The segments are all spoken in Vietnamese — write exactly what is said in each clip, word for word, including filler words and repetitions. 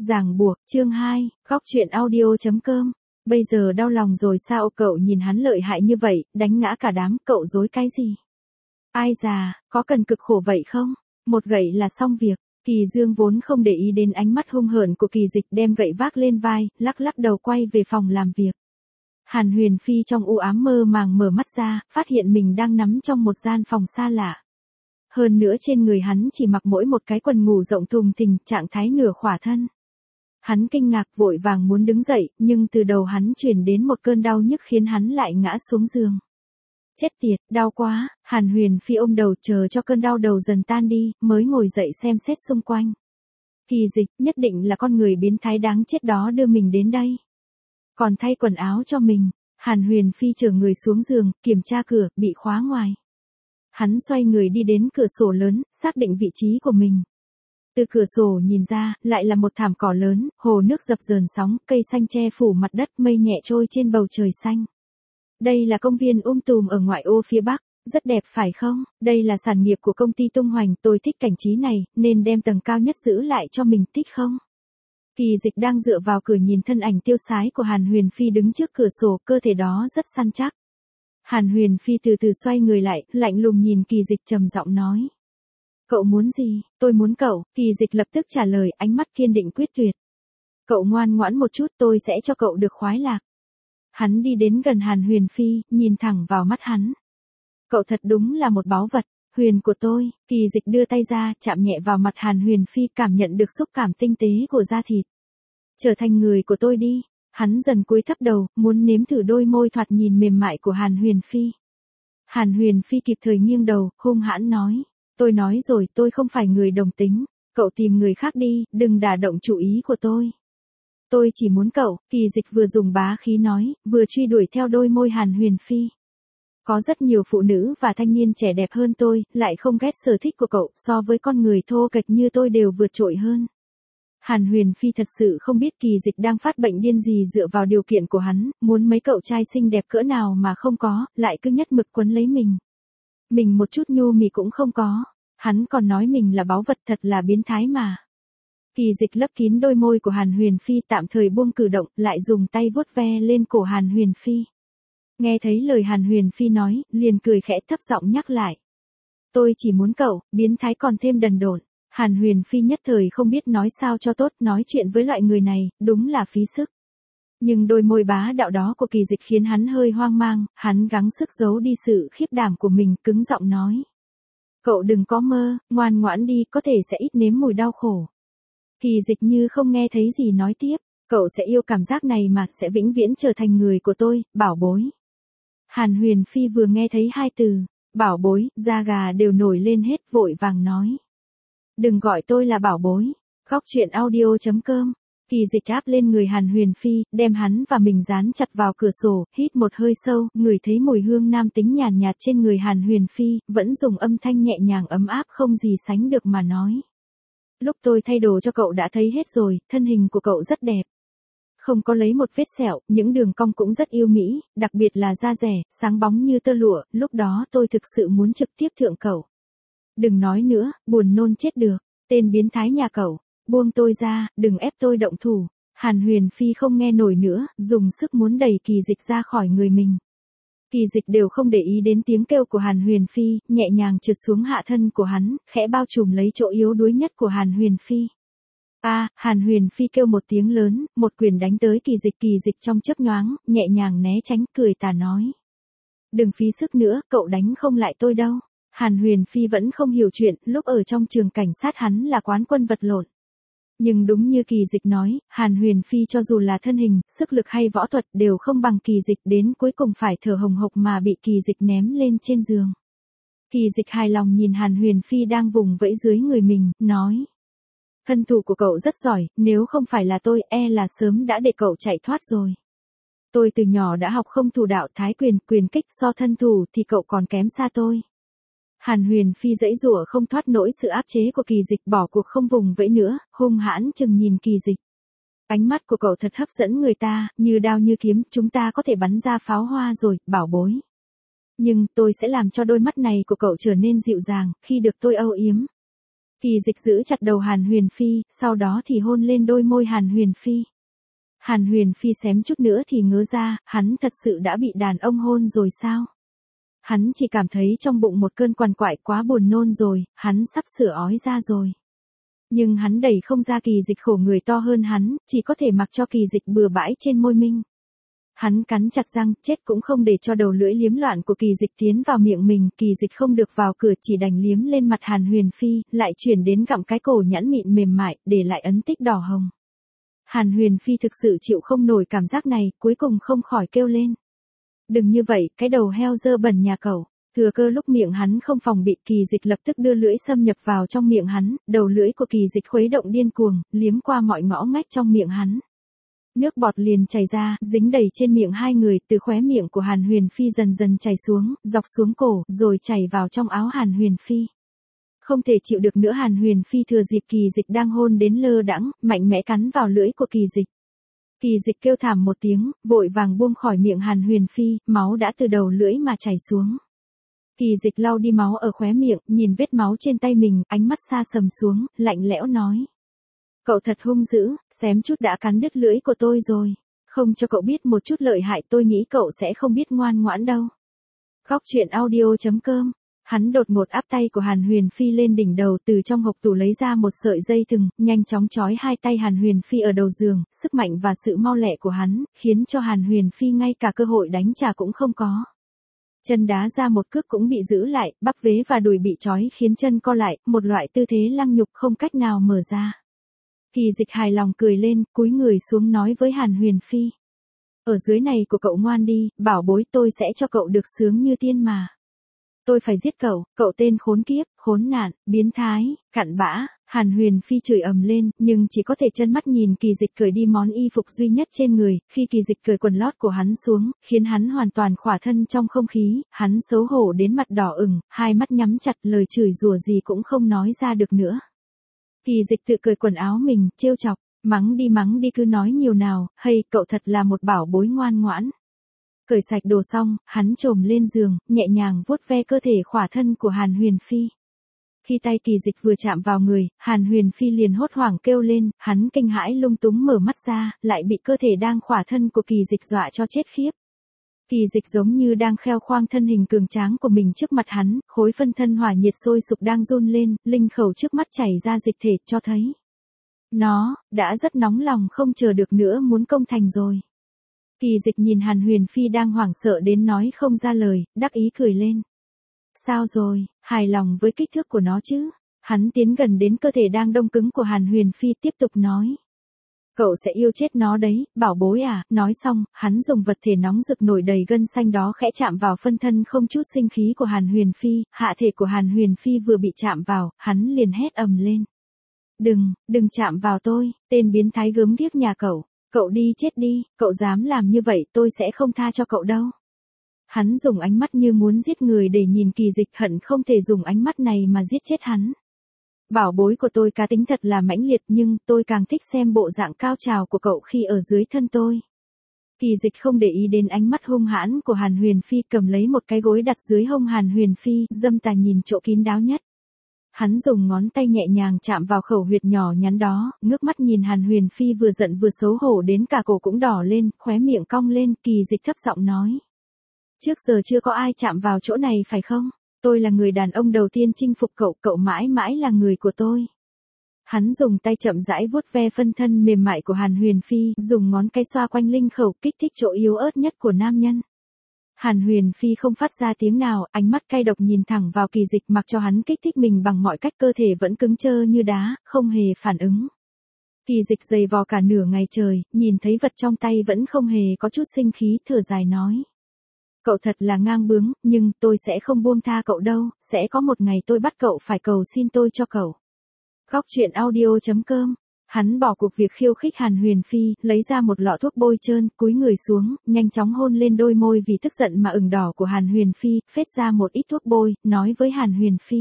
Ràng buộc, chương hai, góc truyện audio.com. Bây giờ đau lòng rồi sao? Cậu nhìn hắn lợi hại như vậy, đánh ngã cả đám, cậu dối cái gì? Ai già, có cần cực khổ vậy không? Một gậy là xong việc. Kỳ Dương vốn không để ý đến ánh mắt hung hởn của Kỳ Dịch, đem gậy vác lên vai, lắc lắc đầu quay về phòng làm việc. Hàn Huyền Phi trong u ám mơ màng mở mắt ra, phát hiện mình đang nắm trong một gian phòng xa lạ. Hơn nữa trên người hắn chỉ mặc mỗi một cái quần ngủ rộng thùng thình, trạng thái nửa khỏa thân. Hắn kinh ngạc vội vàng muốn đứng dậy, nhưng từ đầu hắn truyền đến một cơn đau nhức khiến hắn lại ngã xuống giường. Chết tiệt, đau quá, Hàn Huyền Phi ôm đầu chờ cho cơn đau đầu dần tan đi, mới ngồi dậy xem xét xung quanh. Kỳ Dịch, nhất định là con người biến thái đáng chết đó đưa mình đến đây. Còn thay quần áo cho mình, Hàn Huyền Phi chở người xuống giường, kiểm tra cửa, bị khóa ngoài. Hắn xoay người đi đến cửa sổ lớn, xác định vị trí của mình. Từ cửa sổ nhìn ra, lại là một thảm cỏ lớn, hồ nước dập dờn sóng, cây xanh che phủ mặt đất, mây nhẹ trôi trên bầu trời xanh. Đây là công viên um tùm ở ngoại ô phía Bắc, rất đẹp phải không? Đây là sản nghiệp của công ty Tung Hoành, tôi thích cảnh trí này, nên đem tầng cao nhất giữ lại cho mình, thích không? Kỳ Dịch đang dựa vào cửa nhìn thân ảnh tiêu sái của Hàn Huyền Phi đứng trước cửa sổ, cơ thể đó rất săn chắc. Hàn Huyền Phi từ từ xoay người lại, lạnh lùng nhìn Kỳ Dịch trầm giọng nói. Cậu muốn gì? Tôi muốn cậu. Kỳ Dịch lập tức trả lời, ánh mắt kiên định quyết tuyệt. Cậu ngoan ngoãn một chút, tôi sẽ cho cậu được khoái lạc. Hắn đi đến gần Hàn Huyền Phi, nhìn thẳng vào mắt hắn. Cậu thật đúng là một báu vật, Huyền của tôi. Kỳ Dịch đưa tay ra, chạm nhẹ vào mặt Hàn Huyền Phi, cảm nhận được xúc cảm tinh tế của da thịt. Trở thành người của tôi đi. Hắn dần cúi thấp đầu, muốn nếm thử đôi môi thoạt nhìn mềm mại của Hàn Huyền Phi. Hàn Huyền Phi kịp thời nghiêng đầu, hung hãn nói. Tôi nói rồi, tôi không phải người đồng tính. Cậu tìm người khác đi, đừng đả động chủ ý của tôi. Tôi chỉ muốn cậu. Kỳ Dịch vừa dùng bá khí nói, vừa truy đuổi theo đôi môi Hàn Huyền Phi. Có rất nhiều phụ nữ và thanh niên trẻ đẹp hơn tôi, lại không ghét sở thích của cậu, so với con người thô kệch như tôi đều vượt trội hơn. Hàn Huyền Phi thật sự không biết Kỳ Dịch đang phát bệnh điên gì dựa vào điều kiện của hắn, muốn mấy cậu trai xinh đẹp cỡ nào mà không có, lại cứ nhất mực quấn lấy mình. Mình một chút nhu mì cũng không có, hắn còn nói mình là báu vật, thật là biến thái mà. Kỳ Dịch lấp kín đôi môi của Hàn Huyền Phi, tạm thời buông cử động, lại dùng tay vuốt ve lên cổ Hàn Huyền Phi. Nghe thấy lời Hàn Huyền Phi nói, liền cười khẽ thấp giọng nhắc lại. Tôi chỉ muốn cậu, biến thái còn thêm đần độn. Hàn Huyền Phi nhất thời không biết nói sao cho tốt, nói chuyện với loại người này, đúng là phí sức. Nhưng đôi môi bá đạo đó của Kỳ Dịch khiến hắn hơi hoang mang, hắn gắng sức giấu đi sự khiếp đảm của mình, cứng giọng nói. Cậu đừng có mơ, ngoan ngoãn đi, có thể sẽ ít nếm mùi đau khổ. Kỳ Dịch như không nghe thấy gì nói tiếp, cậu sẽ yêu cảm giác này mà, sẽ vĩnh viễn trở thành người của tôi, bảo bối. Hàn Huyền Phi vừa nghe thấy hai từ, bảo bối, da gà đều nổi lên hết, vội vàng nói. Đừng gọi tôi là bảo bối. Góc truyện audio.com. Kỳ Dịch áp lên người Hàn Huyền Phi, đem hắn và mình dán chặt vào cửa sổ, hít một hơi sâu, ngửi thấy mùi hương nam tính nhàn nhạt trên người Hàn Huyền Phi, vẫn dùng âm thanh nhẹ nhàng ấm áp không gì sánh được mà nói. Lúc tôi thay đồ cho cậu đã thấy hết rồi, thân hình của cậu rất đẹp. Không có lấy một vết sẹo, những đường cong cũng rất yêu mỹ, đặc biệt là da rẻ, sáng bóng như tơ lụa, lúc đó tôi thực sự muốn trực tiếp thượng cậu. Đừng nói nữa, buồn nôn chết được, tên biến thái nhà cậu, buông tôi ra, đừng ép tôi động thủ. Hàn Huyền Phi không nghe nổi nữa, dùng sức muốn đẩy Kỳ Dịch ra khỏi người mình. Kỳ Dịch đều không để ý đến tiếng kêu của Hàn Huyền Phi, nhẹ nhàng trượt xuống hạ thân của hắn, khẽ bao trùm lấy chỗ yếu đuối nhất của Hàn Huyền Phi. A, à, Hàn Huyền Phi kêu một tiếng lớn, một quyền đánh tới Kỳ Dịch. Kỳ Dịch trong chớp nhoáng, nhẹ nhàng né tránh, cười tà nói. Đừng phí sức nữa, cậu đánh không lại tôi đâu. Hàn Huyền Phi vẫn không hiểu chuyện, lúc ở trong trường cảnh sát hắn là quán quân vật lộn. Nhưng đúng như Kỳ Dịch nói, Hàn Huyền Phi cho dù là thân hình, sức lực hay võ thuật đều không bằng Kỳ Dịch, đến cuối cùng phải thở hồng hộc mà bị Kỳ Dịch ném lên trên giường. Kỳ Dịch hài lòng nhìn Hàn Huyền Phi đang vùng vẫy dưới người mình, nói. Thân thủ của cậu rất giỏi, nếu không phải là tôi, e là sớm đã để cậu chạy thoát rồi. Tôi từ nhỏ đã học không thủ đạo thái quyền, quyền kích, so thân thủ thì cậu còn kém xa tôi. Hàn Huyền Phi giãy giụa không thoát nổi sự áp chế của Kỳ Dịch, bỏ cuộc không vùng vẫy nữa, hung hãn chừng nhìn Kỳ Dịch. Ánh mắt của cậu thật hấp dẫn người ta, như đao như kiếm, chúng ta có thể bắn ra pháo hoa rồi, bảo bối. Nhưng tôi sẽ làm cho đôi mắt này của cậu trở nên dịu dàng, khi được tôi âu yếm. Kỳ Dịch giữ chặt đầu Hàn Huyền Phi, sau đó thì hôn lên đôi môi Hàn Huyền Phi. Hàn Huyền Phi xém chút nữa thì ngớ ra, hắn thật sự đã bị đàn ông hôn rồi sao? Hắn chỉ cảm thấy trong bụng một cơn quằn quại quá buồn nôn rồi, hắn sắp sửa ói ra rồi. Nhưng hắn đẩy không ra Kỳ Dịch khổ người to hơn hắn, chỉ có thể mặc cho Kỳ Dịch bừa bãi trên môi mình. Hắn cắn chặt răng, chết cũng không để cho đầu lưỡi liếm loạn của Kỳ Dịch tiến vào miệng mình, Kỳ Dịch không được vào cửa chỉ đành liếm lên mặt Hàn Huyền Phi, lại chuyển đến gặm cái cổ nhẵn mịn mềm mại, để lại ấn tích đỏ hồng. Hàn Huyền Phi thực sự chịu không nổi cảm giác này, cuối cùng không khỏi kêu lên. Đừng như vậy, cái đầu heo dơ bẩn nhà cậu. Thừa cơ lúc miệng hắn không phòng bị, Kỳ Dịch lập tức đưa lưỡi xâm nhập vào trong miệng hắn, đầu lưỡi của Kỳ Dịch khuấy động điên cuồng, liếm qua mọi ngõ ngách trong miệng hắn. Nước bọt liền chảy ra, dính đầy trên miệng hai người, từ khóe miệng của Hàn Huyền Phi dần dần chảy xuống, dọc xuống cổ, rồi chảy vào trong áo Hàn Huyền Phi. Không thể chịu được nữa, Hàn Huyền Phi thừa dịp Kỳ Dịch đang hôn đến lơ đãng, mạnh mẽ cắn vào lưỡi của Kỳ Dịch. Kỳ Dịch kêu thảm một tiếng, vội vàng buông khỏi miệng Hàn Huyền Phi, máu đã từ đầu lưỡi mà chảy xuống. Kỳ Dịch lau đi máu ở khóe miệng, nhìn vết máu trên tay mình, ánh mắt xa sầm xuống, lạnh lẽo nói. Cậu thật hung dữ, xém chút đã cắn đứt lưỡi của tôi rồi. Không cho cậu biết một chút lợi hại, tôi nghĩ cậu sẽ không biết ngoan ngoãn đâu. Góc truyện audio chấm com. Hắn đột ngột áp tay của Hàn Huyền Phi lên đỉnh đầu, từ trong hộc tủ lấy ra một sợi dây thừng, nhanh chóng trói hai tay Hàn Huyền Phi ở đầu giường, sức mạnh và sự mau lẹ của hắn, khiến cho Hàn Huyền Phi ngay cả cơ hội đánh trả cũng không có. Chân đá ra một cước cũng bị giữ lại, bắp vế và đùi bị trói khiến chân co lại, một loại tư thế lăng nhục không cách nào mở ra. Kỳ Dịch hài lòng cười lên, cúi người xuống nói với Hàn Huyền Phi. Ở dưới này của cậu ngoan đi, bảo bối, tôi sẽ cho cậu được sướng như tiên mà. Tôi phải giết cậu, cậu tên khốn kiếp, khốn nạn, biến thái, cặn bã. Hàn Huyền Phi chửi ầm lên, nhưng chỉ có thể trơ mắt nhìn Kỳ Dịch cởi đi món y phục duy nhất trên người, khi Kỳ Dịch cởi quần lót của hắn xuống, khiến hắn hoàn toàn khỏa thân trong không khí, hắn xấu hổ đến mặt đỏ ửng, hai mắt nhắm chặt, lời chửi rủa gì cũng không nói ra được nữa. Kỳ Dịch tự cởi quần áo mình, trêu chọc, mắng đi mắng đi cứ nói nhiều nào, hay cậu thật là một bảo bối ngoan ngoãn. Cởi sạch đồ xong, hắn chồm lên giường, nhẹ nhàng vuốt ve cơ thể khỏa thân của Hàn Huyền Phi. Khi tay Kỳ Dịch vừa chạm vào người, Hàn Huyền Phi liền hốt hoảng kêu lên, hắn kinh hãi lung túng mở mắt ra, lại bị cơ thể đang khỏa thân của Kỳ Dịch dọa cho chết khiếp. Kỳ Dịch giống như đang kheo khoang thân hình cường tráng của mình trước mặt hắn, khối phân thân hỏa nhiệt sôi sục đang run lên, linh khẩu trước mắt chảy ra dịch thể cho thấy. Nó, đã rất nóng lòng không chờ được nữa muốn công thành rồi. Kỳ Dịch nhìn Hàn Huyền Phi đang hoảng sợ đến nói không ra lời, đắc ý cười lên. Sao rồi, hài lòng với kích thước của nó chứ? Hắn tiến gần đến cơ thể đang đông cứng của Hàn Huyền Phi tiếp tục nói. Cậu sẽ yêu chết nó đấy, bảo bối à, nói xong, hắn dùng vật thể nóng rực nổi đầy gân xanh đó khẽ chạm vào phân thân không chút sinh khí của Hàn Huyền Phi, hạ thể của Hàn Huyền Phi vừa bị chạm vào, hắn liền hét ầm lên. Đừng, đừng chạm vào tôi, tên biến thái gớm ghiếc nhà cậu, cậu đi chết đi, cậu dám làm như vậy tôi sẽ không tha cho cậu đâu. Hắn dùng ánh mắt như muốn giết người để nhìn Kỳ Dịch, hận không thể dùng ánh mắt này mà giết chết hắn. Bảo bối của tôi cá tính thật là mãnh liệt, nhưng tôi càng thích xem bộ dạng cao trào của cậu khi ở dưới thân tôi. Kỳ Dịch không để ý đến ánh mắt hung hãn của Hàn Huyền Phi, cầm lấy một cái gối đặt dưới hông Hàn Huyền Phi, dâm tà nhìn chỗ kín đáo nhất. Hắn dùng ngón tay nhẹ nhàng chạm vào khẩu huyệt nhỏ nhắn đó, ngước mắt nhìn Hàn Huyền Phi vừa giận vừa xấu hổ đến cả cổ cũng đỏ lên, khóe miệng cong lên, Kỳ Dịch thấp giọng nói. Trước giờ chưa có ai chạm vào chỗ này phải không? Tôi là người đàn ông đầu tiên chinh phục cậu, cậu mãi mãi là người của tôi. Hắn dùng tay chậm rãi vuốt ve phân thân mềm mại của Hàn Huyền Phi, dùng ngón cái xoa quanh linh khẩu kích thích chỗ yếu ớt nhất của nam nhân. Hàn Huyền Phi không phát ra tiếng nào, ánh mắt cay độc nhìn thẳng vào Kỳ Dịch, mặc cho hắn kích thích mình bằng mọi cách, cơ thể vẫn cứng trơ như đá, không hề phản ứng. Kỳ Dịch giày vò cả nửa ngày trời, nhìn thấy vật trong tay vẫn không hề có chút sinh khí, thở dài nói. Cậu thật là ngang bướng, nhưng tôi sẽ không buông tha cậu đâu, sẽ có một ngày tôi bắt cậu phải cầu xin tôi cho cậu. Góc truyện audio chấm com. Hắn bỏ cuộc việc khiêu khích Hàn Huyền Phi, lấy ra một lọ thuốc bôi trơn, cúi người xuống, nhanh chóng hôn lên đôi môi vì tức giận mà ửng đỏ của Hàn Huyền Phi, phết ra một ít thuốc bôi, nói với Hàn Huyền Phi.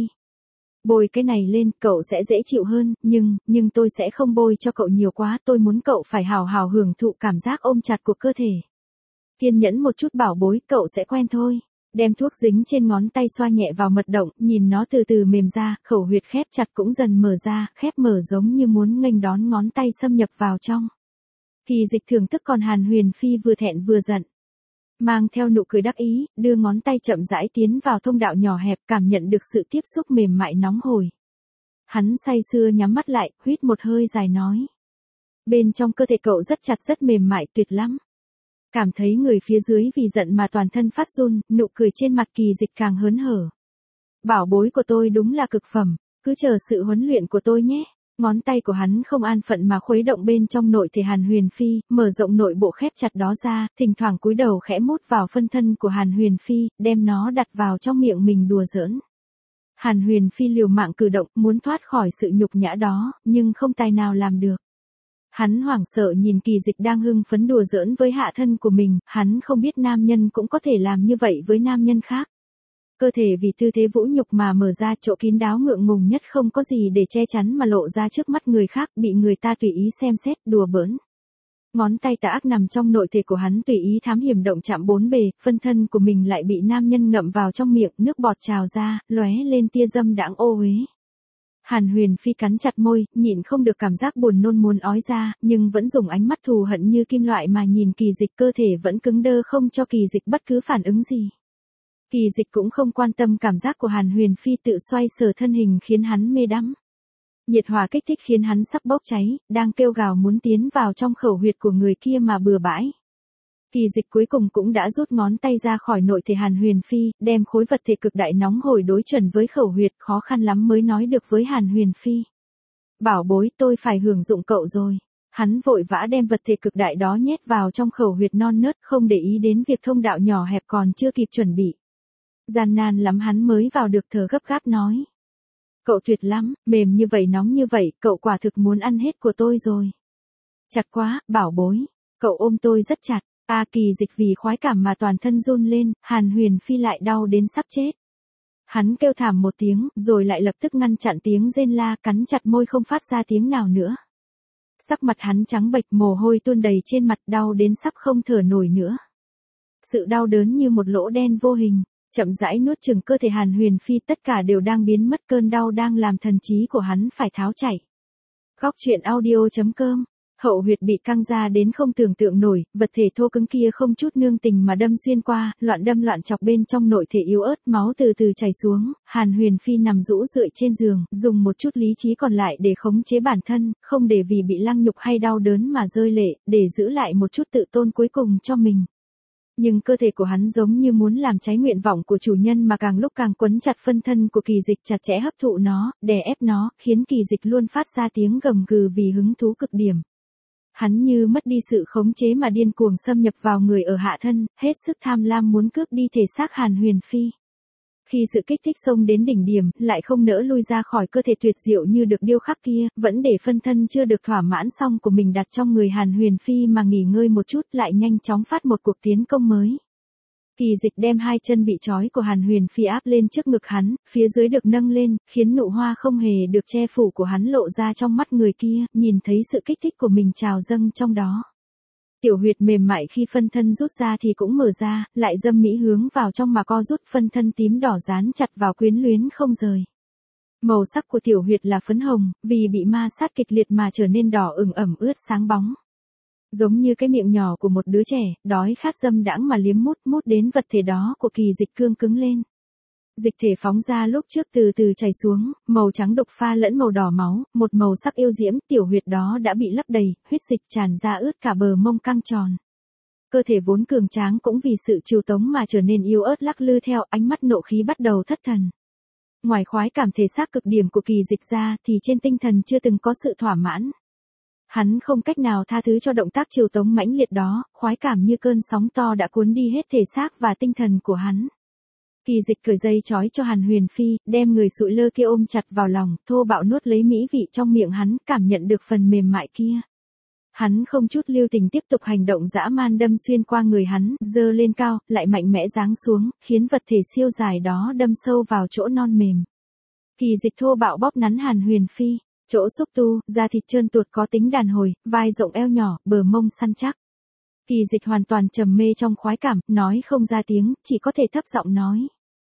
Bôi cái này lên, cậu sẽ dễ chịu hơn, nhưng, nhưng tôi sẽ không bôi cho cậu nhiều quá, tôi muốn cậu phải hào hào hưởng thụ cảm giác ôm chặt của cơ thể. Kiên nhẫn một chút bảo bối, cậu sẽ quen thôi. Đem thuốc dính trên ngón tay xoa nhẹ vào mật động, nhìn nó từ từ mềm ra, khẩu huyệt khép chặt cũng dần mở ra, khép mở giống như muốn nghênh đón ngón tay xâm nhập vào trong. Kỳ Dịch thưởng thức còn Hàn Huyền Phi vừa thẹn vừa giận. Mang theo nụ cười đắc ý, đưa ngón tay chậm rãi tiến vào thông đạo nhỏ hẹp, cảm nhận được sự tiếp xúc mềm mại nóng hổi. Hắn say sưa nhắm mắt lại, huýt một hơi dài nói. Bên trong cơ thể cậu rất chặt rất mềm mại tuyệt lắm. Cảm thấy người phía dưới vì giận mà toàn thân phát run, nụ cười trên mặt Kỳ Dịch càng hớn hở. Bảo bối của tôi đúng là cực phẩm, cứ chờ sự huấn luyện của tôi nhé. Ngón tay của hắn không an phận mà khuấy động bên trong nội thể Hàn Huyền Phi, mở rộng nội bộ khép chặt đó ra, thỉnh thoảng cúi đầu khẽ mút vào phân thân của Hàn Huyền Phi, đem nó đặt vào trong miệng mình đùa giỡn. Hàn Huyền Phi liều mạng cử động, muốn thoát khỏi sự nhục nhã đó, nhưng không tài nào làm được. Hắn hoảng sợ nhìn Kỳ Dịch đang hưng phấn đùa giỡn với hạ thân của mình, hắn không biết nam nhân cũng có thể làm như vậy với nam nhân khác. Cơ thể vì tư thế vũ nhục mà mở ra, chỗ kín đáo ngượng ngùng nhất không có gì để che chắn mà lộ ra trước mắt người khác, bị người ta tùy ý xem xét, đùa bỡn. Ngón tay tà ác nằm trong nội thể của hắn tùy ý thám hiểm động chạm bốn bề, phân thân của mình lại bị nam nhân ngậm vào trong miệng, nước bọt trào ra, lóe lên tia dâm đãng ô uế. Hàn Huyền Phi cắn chặt môi, nhịn không được cảm giác buồn nôn muốn ói ra, nhưng vẫn dùng ánh mắt thù hận như kim loại mà nhìn Kỳ Dịch, cơ thể vẫn cứng đơ không cho Kỳ Dịch bất cứ phản ứng gì. Kỳ Dịch cũng không quan tâm cảm giác của Hàn Huyền Phi tự xoay sở thân hình khiến hắn mê đắm. Nhiệt hỏa kích thích khiến hắn sắp bốc cháy, đang kêu gào muốn tiến vào trong khẩu huyệt của người kia mà bừa bãi. Kỳ Dịch cuối cùng cũng đã rút ngón tay ra khỏi nội thể Hàn Huyền Phi, đem khối vật thể cực đại nóng hổi đối chuẩn với khẩu huyệt, khó khăn lắm mới nói được với Hàn Huyền Phi. Bảo bối, tôi phải hưởng dụng cậu rồi. Hắn vội vã đem vật thể cực đại đó nhét vào trong khẩu huyệt non nớt, không để ý đến việc thông đạo nhỏ hẹp còn chưa kịp chuẩn bị. Gian nan lắm hắn mới vào được, thở gấp gáp nói. Cậu tuyệt lắm, mềm như vậy nóng như vậy, cậu quả thực muốn ăn hết của tôi rồi. Chặt quá, bảo bối. Cậu ôm tôi rất chặt. A Kỳ Dịch vì khoái cảm mà toàn thân run lên, Hàn Huyền Phi lại đau đến sắp chết. Hắn kêu thảm một tiếng, rồi lại lập tức ngăn chặn tiếng rên la, cắn chặt môi không phát ra tiếng nào nữa. Sắc mặt hắn trắng bệch, mồ hôi tuôn đầy trên mặt, đau đến sắp không thở nổi nữa. Sự đau đớn như một lỗ đen vô hình, chậm rãi nuốt chửng cơ thể Hàn Huyền Phi, tất cả đều đang biến mất, cơn đau đang làm thần trí của hắn phải tháo chạy. Góc truyện audio chấm com. Hậu huyệt bị căng ra đến không tưởng tượng nổi, vật thể thô cứng kia không chút nương tình mà đâm xuyên qua, loạn đâm loạn chọc bên trong nội thể yếu ớt, máu từ từ chảy xuống. Hàn Huyền Phi nằm rũ rượi trên giường, dùng một chút lý trí còn lại để khống chế bản thân, không để vì bị lăng nhục hay đau đớn mà rơi lệ, để giữ lại một chút tự tôn cuối cùng cho mình. Nhưng cơ thể của hắn giống như muốn làm trái nguyện vọng của chủ nhân mà càng lúc càng quấn chặt phân thân của Kỳ Dịch, chặt chẽ hấp thụ nó, đè ép nó, khiến Kỳ Dịch luôn phát ra tiếng gầm gừ vì hứng thú cực điểm. Hắn như mất đi sự khống chế mà điên cuồng xâm nhập vào người ở hạ thân, hết sức tham lam muốn cướp đi thể xác Hàn Huyền Phi. Khi sự kích thích xông đến đỉnh điểm, lại không nỡ lui ra khỏi cơ thể tuyệt diệu như được điêu khắc kia, vẫn để phân thân chưa được thỏa mãn xong của mình đặt trong người Hàn Huyền Phi mà nghỉ ngơi một chút, lại nhanh chóng phát một cuộc tiến công mới. Kỳ Dịch đem hai chân bị trói của Hàn Huyền Phi áp lên trước ngực hắn, phía dưới được nâng lên, khiến nụ hoa không hề được che phủ của hắn lộ ra trong mắt người kia, nhìn thấy sự kích thích của mình trào dâng trong đó. Tiểu huyệt mềm mại khi phân thân rút ra thì cũng mở ra, lại dâm mỹ hướng vào trong mà co rút, phân thân tím đỏ dán chặt vào quyến luyến không rời. Màu sắc của tiểu huyệt là phấn hồng, vì bị ma sát kịch liệt mà trở nên đỏ ửng ẩm ướt sáng bóng. Giống như cái miệng nhỏ của một đứa trẻ, đói khát dâm đãng mà liếm mút mút đến vật thể đó của Kỳ Dịch cương cứng lên. Dịch thể phóng ra lúc trước từ từ chảy xuống, màu trắng đục pha lẫn màu đỏ máu, một màu sắc yêu diễm, tiểu huyệt đó đã bị lấp đầy, huyết dịch tràn ra ướt cả bờ mông căng tròn. Cơ thể vốn cường tráng cũng vì sự chiều tống mà trở nên yếu ớt lắc lư theo, ánh mắt nộ khí bắt đầu thất thần. Ngoài khoái cảm thể xác cực điểm của Kỳ Dịch ra thì trên tinh thần chưa từng có sự thỏa mãn. Hắn không cách nào tha thứ cho động tác chiều tống mãnh liệt đó, khoái cảm như cơn sóng to đã cuốn đi hết thể xác và tinh thần của hắn. Kỳ Dịch cởi dây trói cho Hàn Huyền Phi, đem người sụi lơ kia ôm chặt vào lòng, thô bạo nuốt lấy mỹ vị trong miệng hắn, cảm nhận được phần mềm mại kia. Hắn không chút lưu tình tiếp tục hành động dã man đâm xuyên qua người hắn, giơ lên cao, lại mạnh mẽ giáng xuống, khiến vật thể siêu dài đó đâm sâu vào chỗ non mềm. Kỳ Dịch thô bạo bóp nắn Hàn Huyền Phi. Chỗ xúc tu, da thịt trơn tuột có tính đàn hồi, vai rộng eo nhỏ, bờ mông săn chắc. Kỳ Dịch hoàn toàn trầm mê trong khoái cảm, nói không ra tiếng, chỉ có thể thấp giọng nói.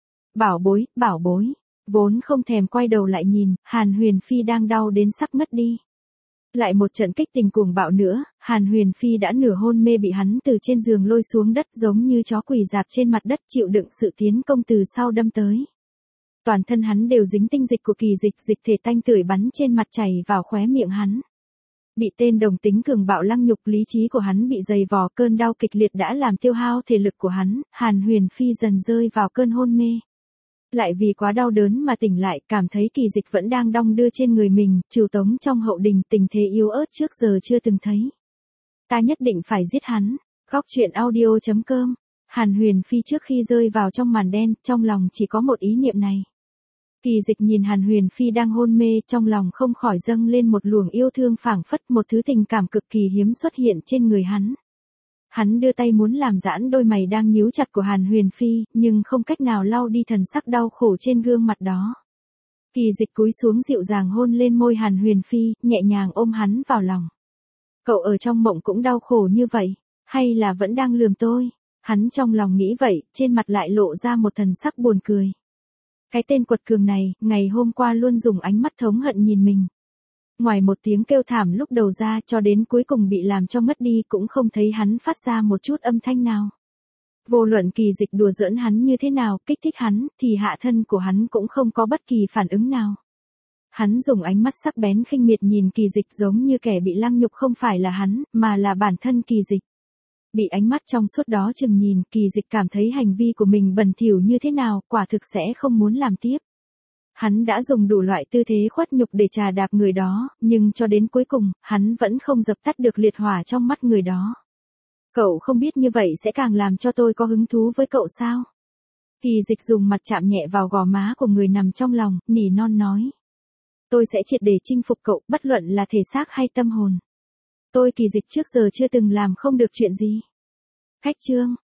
Bảo bối, bảo bối. Vốn không thèm quay đầu lại nhìn, Hàn Huyền Phi đang đau đến sắp ngất đi. Lại một trận kích tình cuồng bạo nữa, Hàn Huyền Phi đã nửa hôn mê bị hắn từ trên giường lôi xuống đất giống như chó quỳ dạp trên mặt đất chịu đựng sự tiến công từ sau đâm tới. Toàn thân hắn đều dính tinh dịch của Kỳ Dịch, dịch thể tanh tưởi bắn trên mặt chảy vào khóe miệng hắn. Bị tên đồng tính cường bạo lăng nhục, lý trí của hắn bị dày vò, cơn đau kịch liệt đã làm tiêu hao thể lực của hắn, Hàn Huyền Phi dần rơi vào cơn hôn mê. Lại vì quá đau đớn mà tỉnh lại, cảm thấy Kỳ Dịch vẫn đang đong đưa trên người mình, trừ tống trong hậu đình, tình thế yếu ớt trước giờ chưa từng thấy. Ta nhất định phải giết hắn. Góc truyện audio chấm com. Hàn Huyền Phi trước khi rơi vào trong màn đen, trong lòng chỉ có một ý niệm này. Kỳ Dịch nhìn Hàn Huyền Phi đang hôn mê, trong lòng không khỏi dâng lên một luồng yêu thương phảng phất, một thứ tình cảm cực kỳ hiếm xuất hiện trên người hắn. Hắn đưa tay muốn làm giãn đôi mày đang nhíu chặt của Hàn Huyền Phi, nhưng không cách nào lau đi thần sắc đau khổ trên gương mặt đó. Kỳ Dịch cúi xuống dịu dàng hôn lên môi Hàn Huyền Phi, nhẹ nhàng ôm hắn vào lòng. Cậu ở trong mộng cũng đau khổ như vậy, hay là vẫn đang lườm tôi? Hắn trong lòng nghĩ vậy, trên mặt lại lộ ra một thần sắc buồn cười. Cái tên quật cường này, ngày hôm qua luôn dùng ánh mắt thống hận nhìn mình. Ngoài một tiếng kêu thảm lúc đầu ra, cho đến cuối cùng bị làm cho ngất đi, cũng không thấy hắn phát ra một chút âm thanh nào. Vô luận Kỳ Dịch đùa giỡn hắn như thế nào, kích thích hắn, thì hạ thân của hắn cũng không có bất kỳ phản ứng nào. Hắn dùng ánh mắt sắc bén khinh miệt nhìn Kỳ Dịch, giống như kẻ bị lăng nhục không phải là hắn, mà là bản thân Kỳ Dịch. Bị ánh mắt trong suốt đó chừng nhìn, Kỳ Dịch cảm thấy hành vi của mình bẩn thỉu như thế nào, quả thực sẽ không muốn làm tiếp. Hắn đã dùng đủ loại tư thế khuất nhục để trà đạp người đó, nhưng cho đến cuối cùng, hắn vẫn không dập tắt được liệt hỏa trong mắt người đó. Cậu không biết như vậy sẽ càng làm cho tôi có hứng thú với cậu sao? Kỳ Dịch dùng mặt chạm nhẹ vào gò má của người nằm trong lòng, nỉ non nói. Tôi sẽ triệt để chinh phục cậu, bất luận là thể xác hay tâm hồn. Tôi Kỳ Dịch trước giờ chưa từng làm không được chuyện gì. Khách chương.